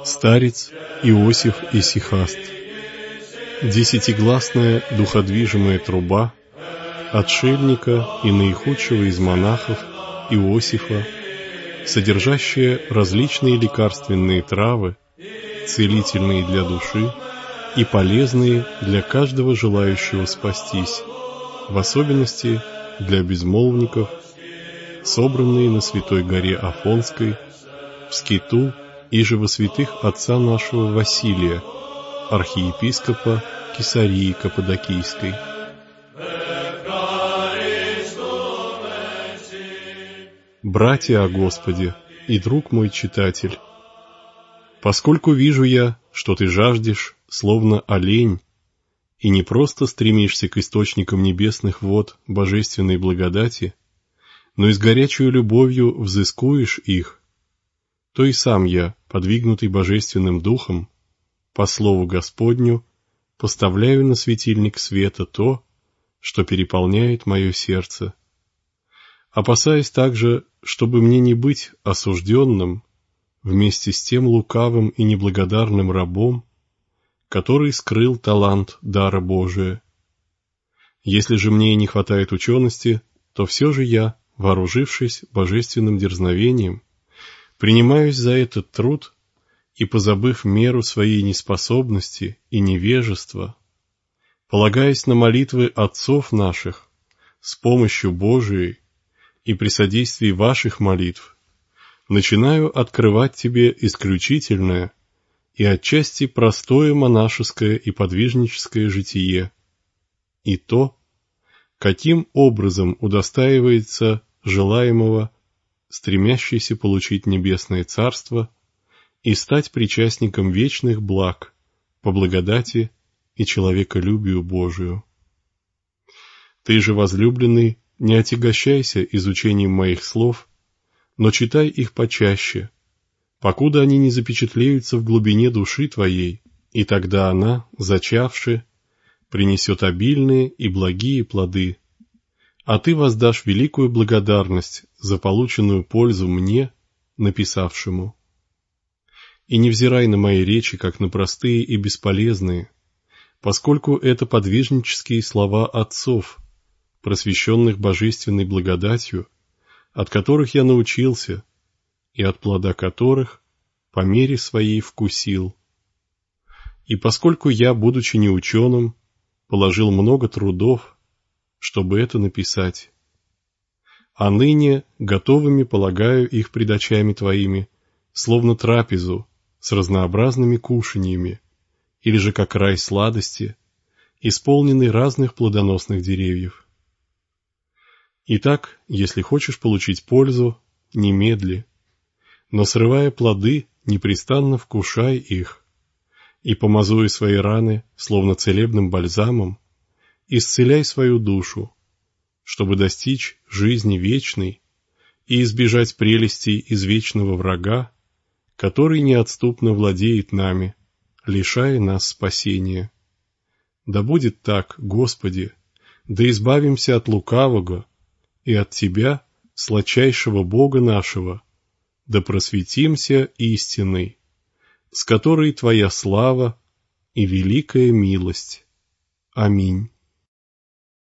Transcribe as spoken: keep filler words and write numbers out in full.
Старец Иосиф Исихаст. Десятигласная духодвижимая труба отшельника и наихудшего из монахов Иосифа, содержащая различные лекарственные травы, целительные для души и полезные для каждого желающего спастись, в особенности для безмолвников, собранные на святой горе Афонской, в скиту иже во святых отца нашего Василия, архиепископа Кесарии Каппадокийской. Братья о Господе и друг мой читатель, поскольку вижу я, что ты жаждешь, словно олень, и не просто стремишься к источникам небесных вод божественной благодати, но и с горячей любовью взыскуешь их, то и сам я, подвигнутый божественным духом, по слову Господню, поставляю на светильник света то, что переполняет мое сердце, опасаясь также, чтобы мне не быть осужденным вместе с тем лукавым и неблагодарным рабом, который скрыл талант дара Божия. Если же мне и не хватает учености, то все же я, вооружившись божественным дерзновением, принимаюсь за этот труд и, позабыв меру своей неспособности и невежества, полагаясь на молитвы отцов наших, с помощью Божией и при содействии ваших молитв, начинаю открывать тебе исключительное и отчасти простое монашеское и подвижническое житие, и то, каким образом удостаивается желаемого стремящийся получить небесное царство и стать причастником вечных благ по благодати и человеколюбию Божию. Ты же, возлюбленный, не отягощайся изучением моих слов, но читай их почаще, покуда они не запечатлеются в глубине души твоей, и тогда она, зачавши, принесет обильные и благие плоды, а ты воздашь великую благодарность за полученную пользу мне, написавшему. И не взирай на мои речи, как на простые и бесполезные, поскольку это подвижнические слова отцов, просвещенных божественной благодатью, от которых я научился, и от плода которых по мере своей вкусил. И поскольку я, будучи неученым, положил много трудов, чтобы это написать, а ныне готовыми полагаю их пред очами твоими, словно трапезу с разнообразными кушаньями, или же как рай сладости, исполненный разных плодоносных деревьев. Итак, если хочешь получить пользу, немедли, но срывая плоды, непрестанно вкушай их, и, помазуя свои раны, словно целебным бальзамом, исцеляй свою душу, чтобы достичь жизни вечной и избежать прелестей извечного врага, который неотступно владеет нами, лишая нас спасения. Да будет так, Господи, да избавимся от лукавого и от Тебя, сладчайшего Бога нашего, да просветимся истиной, с которой Твоя слава и великая милость. Аминь.